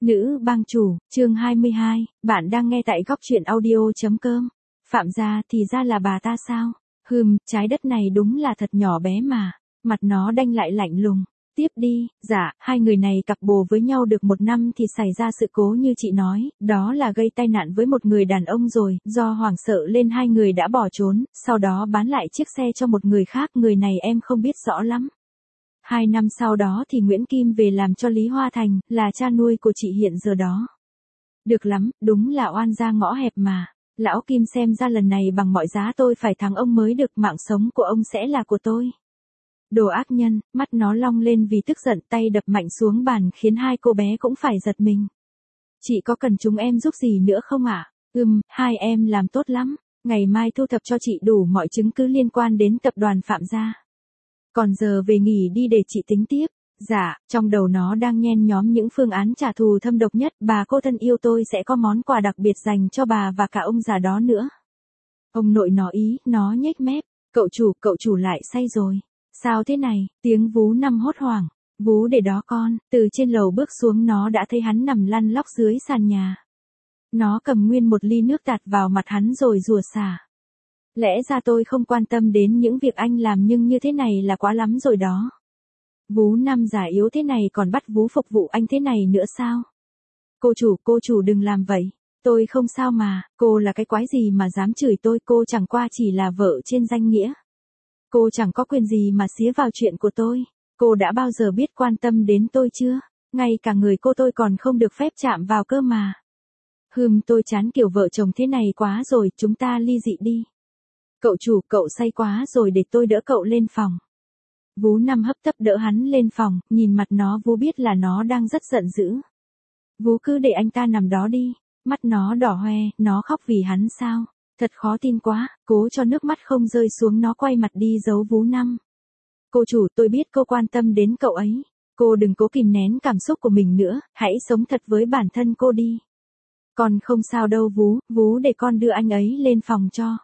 Nữ bang chủ, chương 22, bạn đang nghe tại góc truyện audio.com. Phạm gia thì ra là bà ta sao? Trái đất này đúng là thật nhỏ bé mà. Mặt nó đanh lại lạnh lùng. Tiếp đi, dạ, hai người này cặp bồ với nhau được 1 năm thì xảy ra sự cố như chị nói, đó là gây tai nạn với một người đàn ông rồi, do hoảng sợ lên hai người đã bỏ trốn, sau đó bán lại chiếc xe cho một người khác, người này em không biết rõ lắm. 2 năm sau đó thì Nguyễn Kim về làm cho Lý Hoa Thành, là cha nuôi của chị hiện giờ đó. Được lắm, đúng là oan gia ngõ hẹp mà. Lão Kim xem ra lần này bằng mọi giá tôi phải thắng ông mới được, mạng sống của ông sẽ là của tôi. Đồ ác nhân, mắt nó long lên vì tức giận, tay đập mạnh xuống bàn khiến hai cô bé cũng phải giật mình. Chị có cần chúng em giúp gì nữa không ạ? Hai em làm tốt lắm. Ngày mai thu thập cho chị đủ mọi chứng cứ liên quan đến tập đoàn Phạm gia. Còn giờ về nghỉ đi để chị tính tiếp. Dạ, trong đầu nó đang nhen nhóm những phương án trả thù thâm độc nhất. Bà cô thân yêu tôi sẽ có món quà đặc biệt dành cho bà và cả ông già đó nữa. Ông nội nó ý, nó nhếch mép. Cậu chủ lại say rồi. Sao thế này? Tiếng Vú Năm hốt hoảng. Vú để đó con. Từ trên lầu bước xuống nó đã thấy hắn nằm lăn lóc dưới sàn nhà. Nó cầm nguyên một ly nước tạt vào mặt hắn rồi rủa xả. Lẽ ra tôi không quan tâm đến những việc anh làm, nhưng như thế này là quá lắm rồi đó. Vú Năm già yếu thế này còn bắt vú phục vụ anh thế này nữa sao? Cô chủ đừng làm vậy. Tôi không sao mà, cô là cái quái gì mà dám chửi tôi, cô chẳng qua chỉ là vợ trên danh nghĩa. Cô chẳng có quyền gì mà xía vào chuyện của tôi. Cô đã bao giờ biết quan tâm đến tôi chưa? Ngay cả người cô tôi còn không được phép chạm vào cơ mà. Tôi chán kiểu vợ chồng thế này quá rồi, chúng ta ly dị đi. Cậu chủ, cậu say quá rồi, để tôi đỡ cậu lên phòng. Vú Năm hấp tấp đỡ hắn lên phòng, nhìn mặt nó Vú biết là nó đang rất giận dữ. Vú cứ để anh ta nằm đó đi. Mắt nó đỏ hoe, nó khóc vì hắn sao? Thật khó tin quá, cố cho nước mắt không rơi xuống nó quay mặt đi giấu Vú Năm. Cô chủ, tôi biết cô quan tâm đến cậu ấy. Cô đừng cố kìm nén cảm xúc của mình nữa, hãy sống thật với bản thân cô đi. Con không sao đâu Vú để con đưa anh ấy lên phòng cho.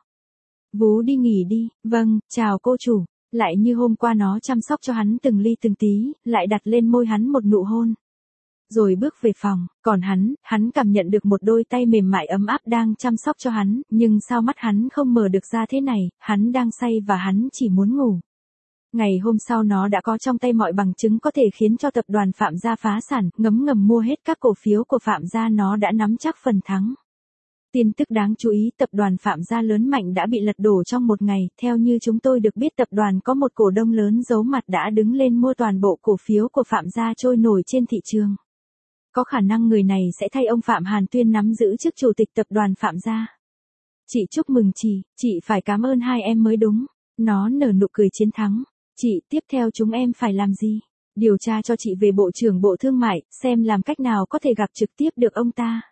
Vú đi nghỉ đi. Vâng, chào cô chủ. Lại như hôm qua nó chăm sóc cho hắn từng ly từng tí, lại đặt lên môi hắn một nụ hôn. Rồi bước về phòng, còn hắn cảm nhận được một đôi tay mềm mại ấm áp đang chăm sóc cho hắn, nhưng sao mắt hắn không mở được ra thế này, hắn đang say và hắn chỉ muốn ngủ. Ngày hôm sau nó đã có trong tay mọi bằng chứng có thể khiến cho tập đoàn Phạm gia phá sản, ngấm ngầm mua hết các cổ phiếu của Phạm gia, nó đã nắm chắc phần thắng. Tin tức đáng chú ý, tập đoàn Phạm gia lớn mạnh đã bị lật đổ trong một ngày, theo như chúng tôi được biết tập đoàn có một cổ đông lớn giấu mặt đã đứng lên mua toàn bộ cổ phiếu của Phạm gia trôi nổi trên thị trường. Có khả năng người này sẽ thay ông Phạm Hàn Tuyên nắm giữ chức chủ tịch tập đoàn Phạm gia. Chị chúc mừng chị phải cảm ơn hai em mới đúng. Nó nở nụ cười chiến thắng. Chị, tiếp theo chúng em phải làm gì? Điều tra cho chị về Bộ trưởng Bộ Thương mại, xem làm cách nào có thể gặp trực tiếp được ông ta.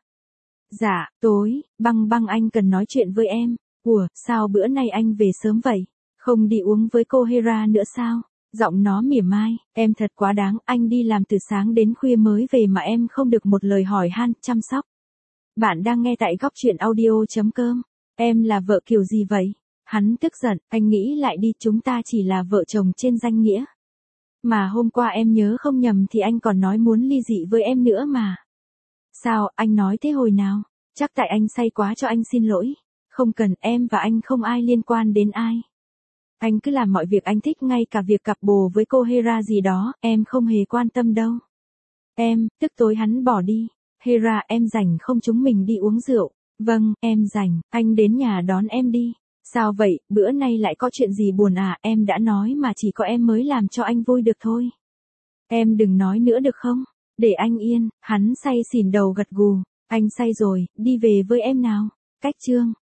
Dạ, băng anh cần nói chuyện với em. Sao bữa nay anh về sớm vậy? Không đi uống với cô Hera nữa sao? Giọng nó mỉa mai, em thật quá đáng, anh đi làm từ sáng đến khuya mới về mà em không được một lời hỏi han, chăm sóc. Bạn đang nghe tại góc truyện audio.com. Em là vợ kiểu gì vậy? Hắn tức giận, anh nghĩ lại đi, chúng ta chỉ là vợ chồng trên danh nghĩa. Mà hôm qua em nhớ không nhầm thì anh còn nói muốn ly dị với em nữa mà. Sao, anh nói thế hồi nào? Chắc tại anh say quá, cho anh xin lỗi. Không cần, em và anh không ai liên quan đến ai. Anh cứ làm mọi việc anh thích, ngay cả việc cặp bồ với cô Hera gì đó, em không hề quan tâm đâu. Tức tối hắn bỏ đi. Hera, em rảnh không, chúng mình đi uống rượu? Vâng, em rảnh, anh đến nhà đón em đi. Sao vậy, bữa nay lại có chuyện gì buồn à? Em đã nói mà chỉ có em mới làm cho anh vui được thôi. Em đừng nói nữa được không? Để anh yên. Hắn say xỉn đầu gật gù. Anh say rồi, đi về với em nào. Cách chương.